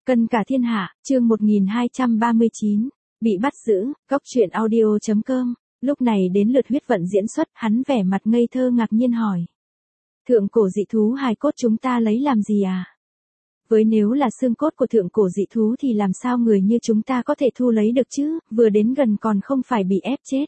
Cân cả thiên hạ, chương 1239, bị bắt giữ, góc truyện audio.com, lúc này đến lượt Huyết Vận diễn xuất, hắn vẻ mặt ngây thơ ngạc nhiên hỏi. Thượng cổ dị thú hài cốt chúng ta lấy làm gì à? Với nếu là xương cốt của thượng cổ dị thú thì làm sao người như chúng ta có thể thu lấy được chứ, vừa đến gần còn không phải bị ép chết.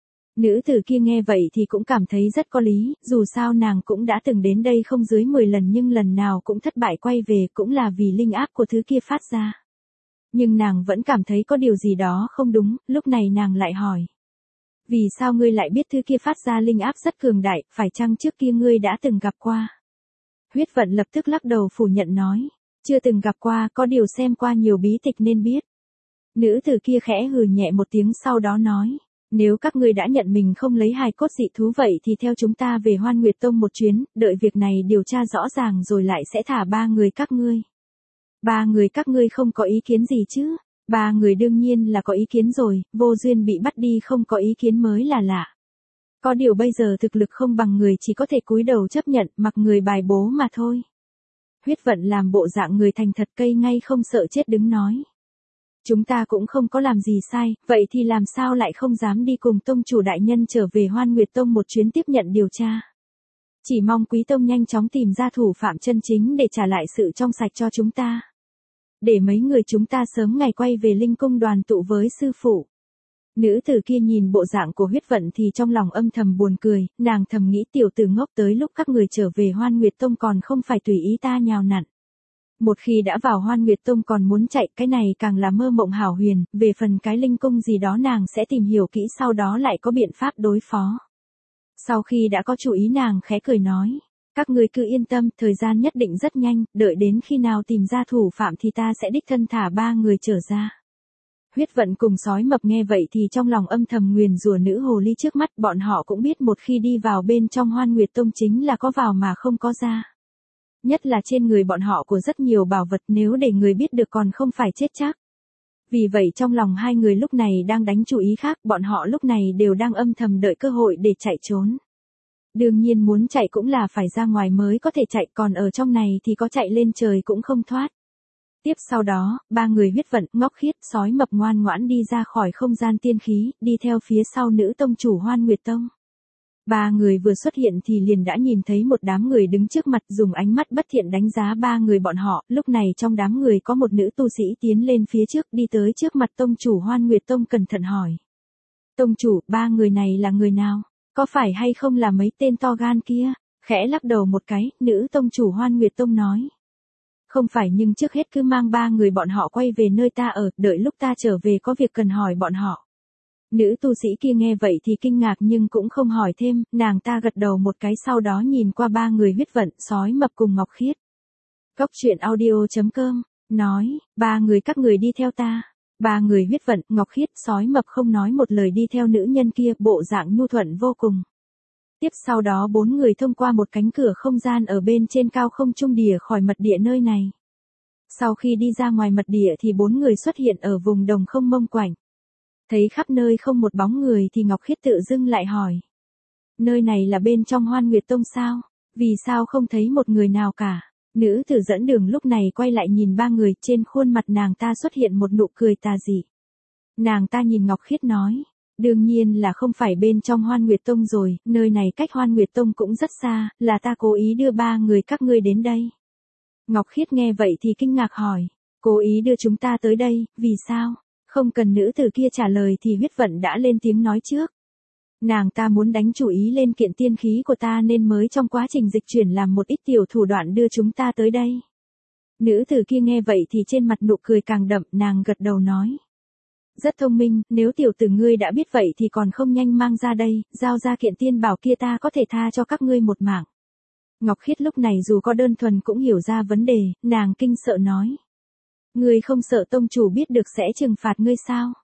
Nữ tử kia nghe vậy thì cũng cảm thấy rất có lý, dù sao nàng cũng đã từng đến đây không dưới 10 lần nhưng lần nào cũng thất bại quay về cũng là vì linh áp của thứ kia phát ra. Nhưng nàng vẫn cảm thấy có điều gì đó không đúng, lúc này nàng lại hỏi. Vì sao ngươi lại biết thứ kia phát ra linh áp rất cường đại, phải chăng trước kia ngươi đã từng gặp qua? Huyết Vận lập tức lắc đầu phủ nhận nói, chưa từng gặp qua, có điều xem qua nhiều bí tịch nên biết. Nữ tử kia khẽ hừ nhẹ một tiếng sau đó nói. Nếu các ngươi đã nhận mình không lấy hài cốt dị thú vậy thì theo chúng ta về Hoan Nguyệt Tông một chuyến, đợi việc này điều tra rõ ràng rồi lại sẽ thả 3 người các ngươi. 3 người các ngươi không có ý kiến gì chứ? 3 người đương nhiên là có ý kiến rồi, vô duyên bị bắt đi không có ý kiến mới là lạ. Có điều bây giờ thực lực không bằng người chỉ có thể cúi đầu chấp nhận mặc người bài bố mà thôi. Huyết Vận làm bộ dạng người thành thật cây ngay không sợ chết đứng nói. Chúng ta cũng không có làm gì sai, vậy thì làm sao lại không dám đi cùng tông chủ đại nhân trở về Hoan Nguyệt Tông một chuyến tiếp nhận điều tra. Chỉ mong quý tông nhanh chóng tìm ra thủ phạm chân chính để trả lại sự trong sạch cho chúng ta. Để mấy người chúng ta sớm ngày quay về Linh Cung đoàn tụ với sư phụ. Nữ tử kia nhìn bộ dạng của Huyết Vận thì trong lòng âm thầm buồn cười, nàng thầm nghĩ tiểu tử ngốc tới lúc các người trở về Hoan Nguyệt Tông còn không phải tùy ý ta nhào nặn. Một khi đã vào Hoan Nguyệt Tông còn muốn chạy, cái này càng là mơ mộng hảo huyền, về phần cái linh cung gì đó nàng sẽ tìm hiểu kỹ sau đó lại có biện pháp đối phó. Sau khi đã có chủ ý nàng khẽ cười nói, các người cứ yên tâm, thời gian nhất định rất nhanh, đợi đến khi nào tìm ra thủ phạm thì ta sẽ đích thân thả 3 người trở ra. Huyết Vận cùng Sói Mập nghe vậy thì trong lòng âm thầm nguyền rủa nữ hồ ly trước mắt, bọn họ cũng biết một khi đi vào bên trong Hoan Nguyệt Tông chính là có vào mà không có ra. Nhất là trên người bọn họ của rất nhiều bảo vật nếu để người biết được còn không phải chết chắc. Vì vậy trong lòng hai người lúc này đang đánh chủ ý khác, bọn họ lúc này đều đang âm thầm đợi cơ hội để chạy trốn. Đương nhiên muốn chạy cũng là phải ra ngoài mới có thể chạy, còn ở trong này thì có chạy lên trời cũng không thoát. Tiếp sau đó, 3 người Huyết Vận, Ngốc Khiết, Sói Mập ngoan ngoãn đi ra khỏi không gian tiên khí, đi theo phía sau nữ tông chủ Hoan Nguyệt Tông. 3 người vừa xuất hiện thì liền đã nhìn thấy một đám người đứng trước mặt dùng ánh mắt bất thiện đánh giá 3 người bọn họ, lúc này trong đám người có một nữ tu sĩ tiến lên phía trước đi tới trước mặt tông chủ Hoan Nguyệt Tông cẩn thận hỏi. Tông chủ, 3 người này là người nào? Có phải hay không là mấy tên to gan kia? Khẽ lắc đầu một cái, nữ tông chủ Hoan Nguyệt Tông nói. Không phải nhưng trước hết cứ mang 3 người bọn họ quay về nơi ta ở, đợi lúc ta trở về có việc cần hỏi bọn họ. Nữ tu sĩ kia nghe vậy thì kinh ngạc nhưng cũng không hỏi thêm, nàng ta gật đầu một cái sau đó nhìn qua 3 người Huyết Vận, Sói Mập cùng Ngọc Khiết. Góc truyện audio.com, nói, 3 người các người đi theo ta. 3 người Huyết Vận, Ngọc Khiết, Sói Mập không nói một lời đi theo nữ nhân kia, bộ dạng nhu thuận vô cùng. Tiếp sau đó 4 người thông qua một cánh cửa không gian ở bên trên cao không trung đìa khỏi mật địa nơi này. Sau khi đi ra ngoài mật địa thì 4 người xuất hiện ở vùng đồng không mông quạnh. Thấy khắp nơi không một bóng người thì Ngọc Khiết tự dưng lại hỏi. Nơi này là bên trong Hoan Nguyệt Tông sao? Vì sao không thấy một người nào cả? Nữ tử dẫn đường lúc này quay lại nhìn 3 người, trên khuôn mặt nàng ta xuất hiện một nụ cười tà dị. Nàng ta nhìn Ngọc Khiết nói. Đương nhiên là không phải bên trong Hoan Nguyệt Tông rồi, nơi này cách Hoan Nguyệt Tông cũng rất xa, là ta cố ý đưa 3 người các ngươi đến đây. Ngọc Khiết nghe vậy thì kinh ngạc hỏi. Cố ý đưa chúng ta tới đây, vì sao? Không cần nữ tử kia trả lời thì Huyết Vận đã lên tiếng nói trước. Nàng ta muốn đánh chủ ý lên kiện tiên khí của ta nên mới trong quá trình dịch chuyển làm một ít tiểu thủ đoạn đưa chúng ta tới đây. Nữ tử kia nghe vậy thì trên mặt nụ cười càng đậm, nàng gật đầu nói. Rất thông minh, nếu tiểu tử ngươi đã biết vậy thì còn không nhanh mang ra đây, giao ra kiện tiên bảo kia ta có thể tha cho các ngươi một mạng. Ngọc Khiết lúc này dù có đơn thuần cũng hiểu ra vấn đề, nàng kinh sợ nói. Ngươi không sợ tông chủ biết được sẽ trừng phạt ngươi sao?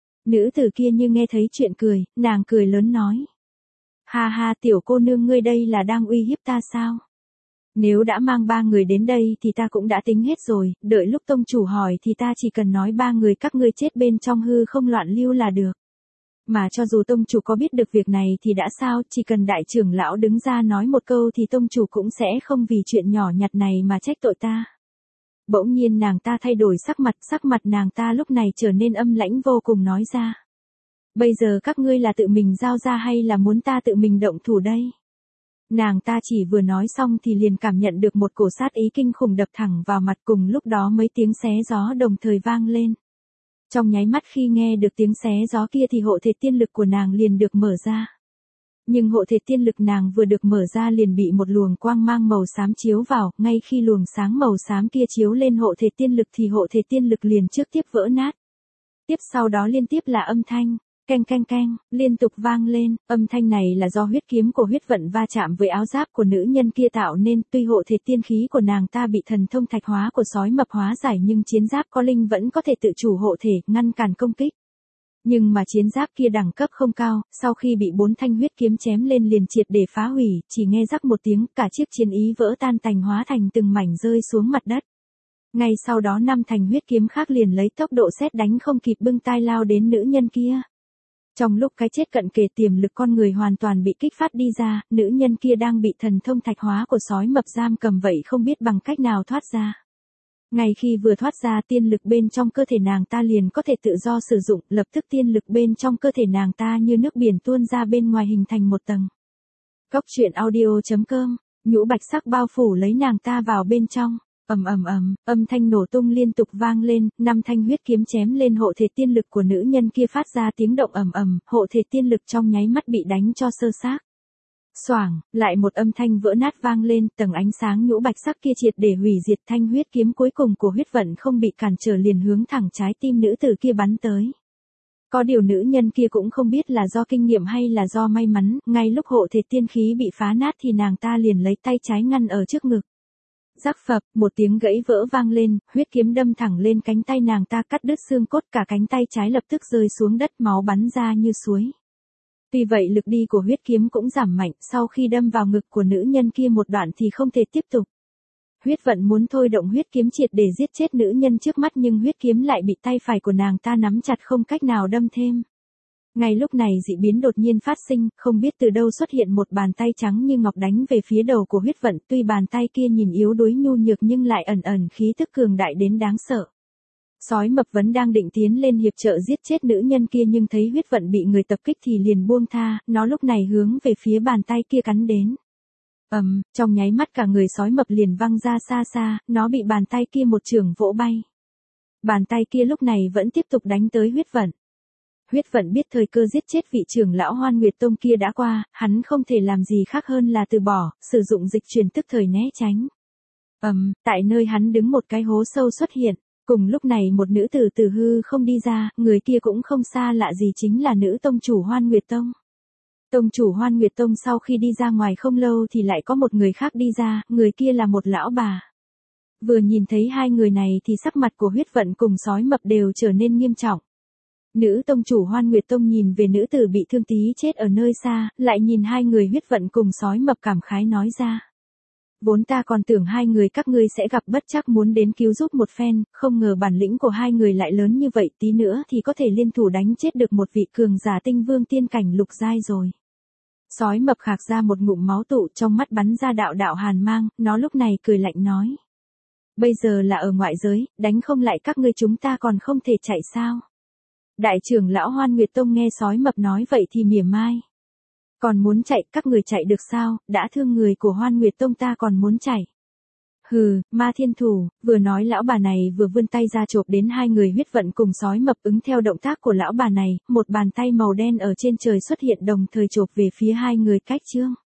Nữ tử kia như nghe thấy chuyện cười, nàng cười lớn nói. Ha ha, tiểu cô nương ngươi đây là đang uy hiếp ta sao? Nếu đã mang 3 người đến đây thì ta cũng đã tính hết rồi, đợi lúc tông chủ hỏi thì ta chỉ cần nói 3 người các ngươi chết bên trong hư không loạn lưu là được. Mà cho dù tông chủ có biết được việc này thì đã sao, chỉ cần đại trưởng lão đứng ra nói một câu thì tông chủ cũng sẽ không vì chuyện nhỏ nhặt này mà trách tội ta. Bỗng nhiên nàng ta thay đổi sắc mặt nàng ta lúc này trở nên âm lãnh vô cùng nói ra. Bây giờ các ngươi là tự mình giao ra hay là muốn ta tự mình động thủ đây? Nàng ta chỉ vừa nói xong thì liền cảm nhận được một cổ sát ý kinh khủng đập thẳng vào mặt, cùng lúc đó mấy tiếng xé gió đồng thời vang lên. Trong nháy mắt khi nghe được tiếng xé gió kia thì hộ thể tiên lực của nàng liền được mở ra. Nhưng hộ thể tiên lực nàng vừa được mở ra liền bị một luồng quang mang màu xám chiếu vào, ngay khi luồng sáng màu xám kia chiếu lên hộ thể tiên lực thì hộ thể tiên lực liền trước tiếp vỡ nát. Tiếp sau đó liên tiếp là âm thanh, keng keng keng, liên tục vang lên, âm thanh này là do huyết kiếm của huyết vận va chạm với áo giáp của nữ nhân kia tạo nên, tuy hộ thể tiên khí của nàng ta bị thần thông thạch hóa của sói mập hóa giải nhưng chiến giáp có linh vẫn có thể tự chủ hộ thể, ngăn cản công kích. Nhưng mà chiến giáp kia đẳng cấp không cao, sau khi bị 4 thanh huyết kiếm chém lên liền triệt để phá hủy, chỉ nghe rắc một tiếng, cả chiếc chiến ý vỡ tan tành hóa thành từng mảnh rơi xuống mặt đất. Ngay sau đó 5 thanh huyết kiếm khác liền lấy tốc độ sét đánh không kịp bưng tai lao đến nữ nhân kia. Trong lúc cái chết cận kề, tiềm lực con người hoàn toàn bị kích phát đi ra, nữ nhân kia đang bị thần thông thạch hóa của sói mập giam cầm vậy không biết bằng cách nào thoát ra. Ngay khi vừa thoát ra, tiên lực bên trong cơ thể nàng ta liền có thể tự do sử dụng, lập tức tiên lực bên trong cơ thể nàng ta như nước biển tuôn ra bên ngoài hình thành một tầng. Cốc truyện audio.com, nhũ bạch sắc bao phủ lấy nàng ta vào bên trong. Ầm ầm ầm, âm thanh nổ tung liên tục vang lên, 5 thanh huyết kiếm chém lên hộ thể tiên lực của nữ nhân kia phát ra tiếng động ầm ầm, hộ thể tiên lực trong nháy mắt bị đánh cho sơ xác. Xoảng, lại một âm thanh vỡ nát vang lên, tầng ánh sáng nhũ bạch sắc kia triệt để hủy diệt, thanh huyết kiếm cuối cùng của huyết vận không bị cản trở liền hướng thẳng trái tim nữ tử kia bắn tới. Có điều nữ nhân kia cũng không biết là do kinh nghiệm hay là do may mắn, ngay lúc hộ thể tiên khí bị phá nát thì nàng ta liền lấy tay trái ngăn ở trước ngực. Rắc phập, một tiếng gãy vỡ vang lên, huyết kiếm đâm thẳng lên cánh tay nàng ta cắt đứt xương cốt, cả cánh tay trái lập tức rơi xuống đất, máu bắn ra như suối. Tuy vậy lực đi của huyết kiếm cũng giảm mạnh, sau khi đâm vào ngực của nữ nhân kia một đoạn thì không thể tiếp tục. Huyết vận muốn thôi động huyết kiếm triệt để giết chết nữ nhân trước mắt nhưng huyết kiếm lại bị tay phải của nàng ta nắm chặt không cách nào đâm thêm. Ngay lúc này dị biến đột nhiên phát sinh, không biết từ đâu xuất hiện một bàn tay trắng như ngọc đánh về phía đầu của huyết vận, tuy bàn tay kia nhìn yếu đuối nhu nhược nhưng lại ẩn ẩn khí tức cường đại đến đáng sợ. Sói mập vẫn đang định tiến lên hiệp trợ giết chết nữ nhân kia nhưng thấy huyết vận bị người tập kích thì liền buông tha, nó lúc này hướng về phía bàn tay kia cắn đến. Trong nháy mắt cả người sói mập liền văng ra xa xa, nó bị bàn tay kia một chưởng vỗ bay. Bàn tay kia lúc này vẫn tiếp tục đánh tới huyết vận. Huyết vận biết thời cơ giết chết vị trưởng lão Hoan Nguyệt Tông kia đã qua, hắn không thể làm gì khác hơn là từ bỏ, sử dụng dịch truyền tức thời né tránh. Tại nơi hắn đứng một cái hố sâu xuất hiện, cùng lúc này một nữ tử từ hư không đi ra, người kia cũng không xa lạ gì chính là nữ tông chủ Hoan Nguyệt Tông. Tông chủ Hoan Nguyệt Tông sau khi đi ra ngoài không lâu thì lại có một người khác đi ra, người kia là một lão bà. Vừa nhìn thấy hai người này thì sắc mặt của huyết vận cùng sói mập đều trở nên nghiêm trọng. Nữ tông chủ Hoan Nguyệt Tông nhìn về nữ tử bị thương tí chết ở nơi xa, lại nhìn hai người huyết vận cùng sói mập cảm khái nói ra. Vốn ta còn tưởng hai người các ngươi sẽ gặp bất trắc muốn đến cứu giúp một phen, không ngờ bản lĩnh của hai người lại lớn như vậy, tí nữa thì có thể liên thủ đánh chết được một vị cường giả tinh vương tiên cảnh lục giai rồi. Sói mập khạc ra một ngụm máu tụ, trong mắt bắn ra đạo đạo hàn mang, nó lúc này cười lạnh nói. Bây giờ là ở ngoại giới, đánh không lại các ngươi chúng ta còn không thể chạy sao? Đại trưởng lão Hoan Nguyệt Tông nghe sói mập nói vậy thì mỉa mai. Còn muốn chạy, các người chạy được sao, đã thương người của Hoan Nguyệt Tông ta còn muốn chạy. Hừ, ma thiên thủ, vừa nói lão bà này vừa vươn tay ra chộp đến hai người huyết vận cùng sói mập, ứng theo động tác của lão bà này, một bàn tay màu đen ở trên trời xuất hiện đồng thời chộp về phía hai người cách chương.